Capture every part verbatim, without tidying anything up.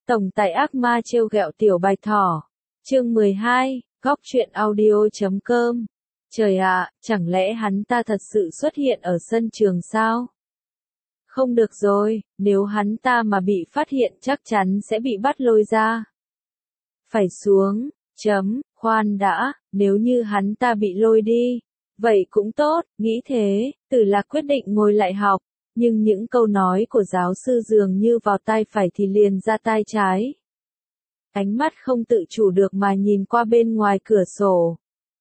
Tổng tài ác ma trêu ghẹo tiểu bạch thỏ. Chương mười hai, góc truyện audio chấm com. Trời ạ, chẳng lẽ hắn ta thật sự xuất hiện ở sân trường sao? Không được rồi, nếu hắn ta mà bị phát hiện chắc chắn sẽ bị bắt lôi ra. Phải xuống, chấm, khoan đã, nếu như hắn ta bị lôi đi. Vậy cũng tốt, nghĩ thế, Tử Lạc quyết định ngồi lại học. Nhưng những câu nói của giáo sư dường như vào tai phải thì liền ra tai trái. Ánh mắt không tự chủ được mà nhìn qua bên ngoài cửa sổ.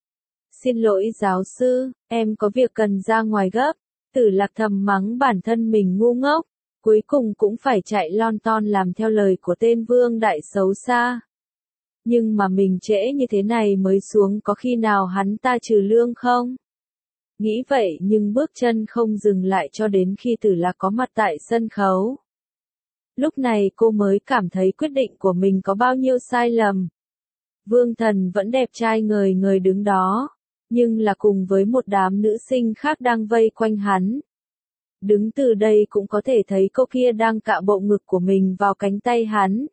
Xin lỗi giáo sư, em có việc cần ra ngoài gấp. Tử Lạc thầm mắng bản thân mình ngu ngốc. Cuối cùng cũng phải chạy lon ton làm theo lời của tên Vương Đại xấu xa. Nhưng mà mình trễ như thế này mới xuống có khi nào hắn ta trừ lương không? Nghĩ vậy nhưng bước chân không dừng lại cho đến khi Tử Lạc có mặt tại sân khấu. Lúc này cô mới cảm thấy quyết định của mình có bao nhiêu sai lầm. Vương Thần vẫn đẹp trai ngời ngời đứng đó, nhưng là cùng với một đám nữ sinh khác đang vây quanh hắn. Đứng từ đây cũng có thể thấy cô kia đang cạo bộ ngực của mình vào cánh tay hắn.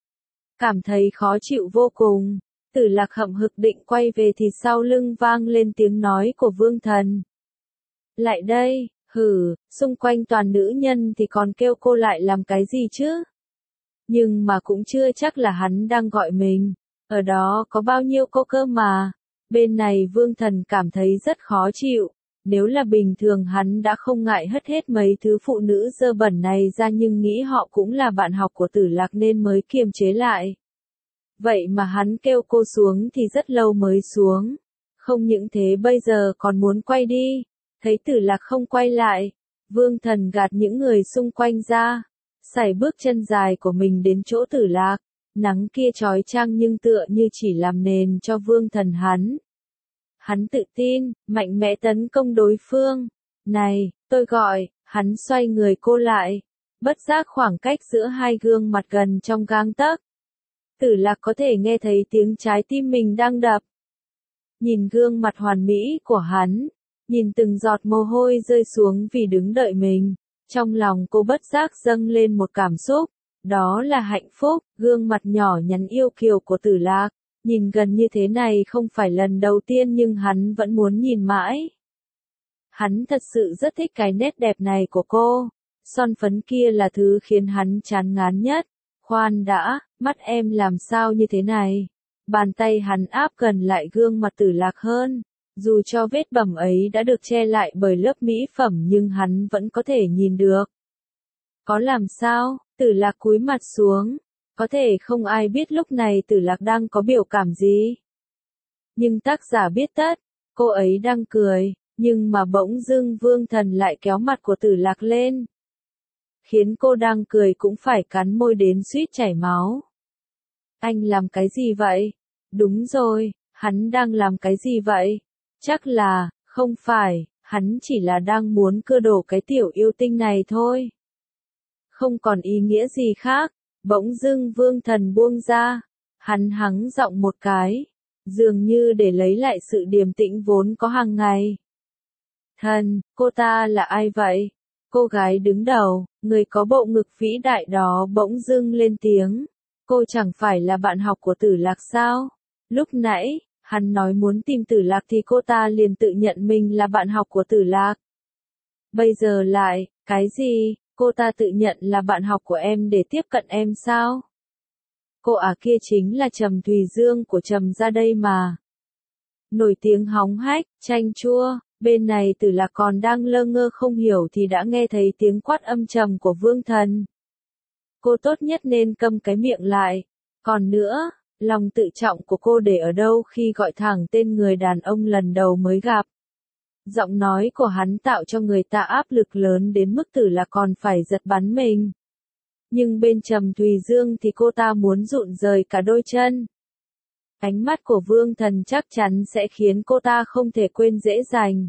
Cảm thấy khó chịu vô cùng. Tử Lạc hậm hực định quay về thì sau lưng vang lên tiếng nói của Vương Thần. Lại đây, hử, xung quanh toàn nữ nhân thì còn kêu cô lại làm cái gì chứ? Nhưng mà cũng chưa chắc là hắn đang gọi mình. Ở đó có bao nhiêu cô cơ mà. Bên này Vương Thần cảm thấy rất khó chịu. Nếu là bình thường hắn đã không ngại hất hết mấy thứ phụ nữ dơ bẩn này ra, nhưng nghĩ họ cũng là bạn học của Tử Lạc nên mới kiềm chế lại. Vậy mà hắn kêu cô xuống thì rất lâu mới xuống. Không những thế bây giờ còn muốn quay đi. Thấy Tử Lạc không quay lại, Vương Thần gạt những người xung quanh ra, sải bước chân dài của mình đến chỗ Tử Lạc. Nắng kia chói chang nhưng tựa như chỉ làm nền cho Vương Thần hắn. Hắn tự tin, mạnh mẽ tấn công đối phương. Này, tôi gọi, hắn xoay người cô lại. Bất giác khoảng cách giữa hai gương mặt gần trong gang tấc. Tử Lạc có thể nghe thấy tiếng trái tim mình đang đập. Nhìn gương mặt hoàn mỹ của hắn, nhìn từng giọt mồ hôi rơi xuống vì đứng đợi mình, trong lòng cô bất giác dâng lên một cảm xúc, đó là hạnh phúc. Gương mặt nhỏ nhắn yêu kiều của Tử Lạc, nhìn gần như thế này không phải lần đầu tiên nhưng hắn vẫn muốn nhìn mãi. Hắn thật sự rất thích cái nét đẹp này của cô, son phấn kia là thứ khiến hắn chán ngán nhất. Khoan đã, mắt em làm sao như thế này? Bàn tay hắn áp gần lại gương mặt Tử Lạc hơn. Dù cho vết bầm ấy đã được che lại bởi lớp mỹ phẩm nhưng hắn vẫn có thể nhìn được. Có làm sao? Tử Lạc cúi mặt xuống. Có thể không ai biết lúc này Tử Lạc đang có biểu cảm gì. Nhưng tác giả biết tất. Cô ấy đang cười, nhưng mà bỗng dưng Vương Thần lại kéo mặt của Tử Lạc lên. Khiến cô đang cười cũng phải cắn môi đến suýt chảy máu. Anh làm cái gì vậy? Đúng rồi, hắn đang làm cái gì vậy? Chắc là, không phải, hắn chỉ là đang muốn cưa đổ cái tiểu yêu tinh này thôi. Không còn ý nghĩa gì khác, bỗng dưng Vương Thần buông ra. Hắn hắng giọng một cái, dường như để lấy lại sự điềm tĩnh vốn có hàng ngày. Thần, cô ta là ai vậy? Cô gái đứng đầu, người có bộ ngực vĩ đại đó bỗng dưng lên tiếng. Cô chẳng phải là bạn học của Tử Lạc sao? Lúc nãy, hắn nói muốn tìm Tử Lạc thì cô ta liền tự nhận mình là bạn học của Tử Lạc. Bây giờ lại, cái gì? Cô ta tự nhận là bạn học của em để tiếp cận em sao? Cô à kia chính là Trầm Thùy Dương của Trầm gia đây mà. Nổi tiếng hóng hách, chanh chua. Bên này Tử Lạc còn đang lơ ngơ không hiểu thì đã nghe thấy tiếng quát âm trầm của Vương Thần. Cô tốt nhất nên câm cái miệng lại. Còn nữa, lòng tự trọng của cô để ở đâu khi gọi thẳng tên người đàn ông lần đầu mới gặp. Giọng nói của hắn tạo cho người ta áp lực lớn đến mức Tử Lạc còn phải giật bắn mình. Nhưng bên Trầm Thùy Dương thì cô ta muốn rụng rời cả đôi chân. Ánh mắt của Vương Thần chắc chắn sẽ khiến cô ta không thể quên dễ dàng.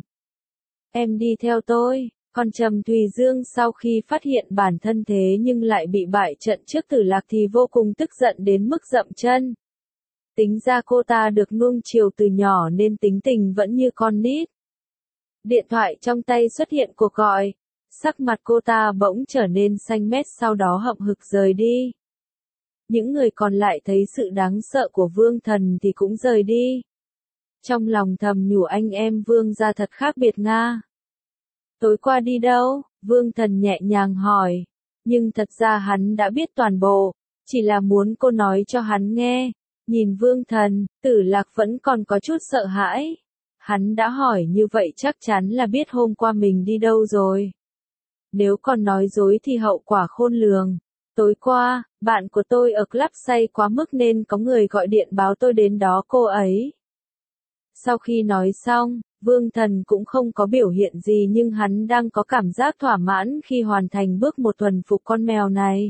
Em đi theo tôi. Còn Trầm Thùy Dương sau khi phát hiện bản thân thế nhưng lại bị bại trận trước Tử Lạc thì vô cùng tức giận đến mức dậm chân. Tính ra cô ta được nuông chiều từ nhỏ nên tính tình vẫn như con nít. Điện thoại trong tay xuất hiện cuộc gọi. Sắc mặt cô ta bỗng trở nên xanh mét sau đó hậm hực rời đi. Những người còn lại thấy sự đáng sợ của Vương Thần thì cũng rời đi. Trong lòng thầm nhủ anh em Vương gia thật khác biệt nga. Tối qua đi đâu? Vương Thần nhẹ nhàng hỏi. Nhưng thật ra hắn đã biết toàn bộ, chỉ là muốn cô nói cho hắn nghe. Nhìn Vương Thần, Tử Lạc vẫn còn có chút sợ hãi. Hắn đã hỏi như vậy chắc chắn là biết hôm qua mình đi đâu rồi. Nếu còn nói dối thì hậu quả khôn lường. Tối qua, bạn của tôi ở club say quá mức nên có người gọi điện báo tôi đến đó cô ấy. Sau khi nói xong, Vương Thần cũng không có biểu hiện gì nhưng hắn đang có cảm giác thỏa mãn khi hoàn thành bước một thuần phục con mèo này.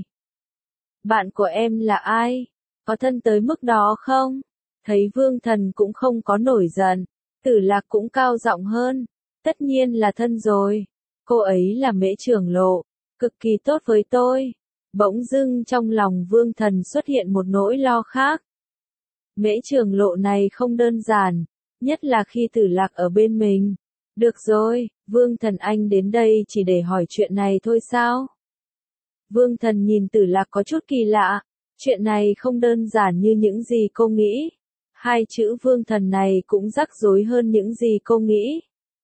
Bạn của em là ai? Có thân tới mức đó không? Thấy Vương Thần cũng không có nổi giận, Tử Lạc cũng cao giọng hơn. Tất nhiên là thân rồi. Cô ấy là Mễ Trưởng Lộ, cực kỳ tốt với tôi. Bỗng dưng trong lòng Vương Thần xuất hiện một nỗi lo khác. Mễ Trưởng Lộ này không đơn giản, nhất là khi Tử Lạc ở bên mình. Được rồi, Vương Thần anh đến đây chỉ để hỏi chuyện này thôi sao? Vương Thần nhìn Tử Lạc có chút kỳ lạ, chuyện này không đơn giản như những gì cô nghĩ. Hai chữ Vương Thần này cũng rắc rối hơn những gì cô nghĩ.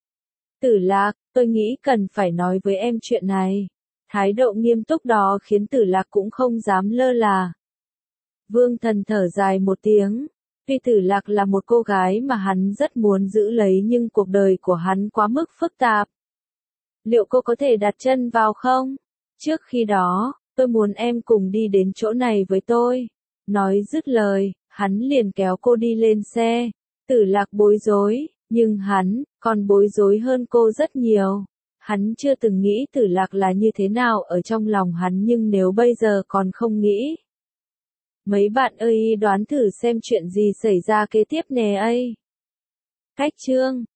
Tử Lạc, tôi nghĩ cần phải nói với em chuyện này. Thái độ nghiêm túc đó khiến Tử Lạc cũng không dám lơ là. Vương Thần thở dài một tiếng. Tuy Tử Lạc là một cô gái mà hắn rất muốn giữ lấy nhưng cuộc đời của hắn quá mức phức tạp. Liệu cô có thể đặt chân vào không? Trước khi đó, tôi muốn em cùng đi đến chỗ này với tôi. Nói dứt lời, hắn liền kéo cô đi lên xe. Tử Lạc bối rối, nhưng hắn còn bối rối hơn cô rất nhiều. Hắn chưa từng nghĩ Tử Lạc là như thế nào ở trong lòng hắn nhưng nếu bây giờ còn không nghĩ. Mấy bạn ơi đoán thử xem chuyện gì xảy ra kế tiếp nè ấy. Cách chương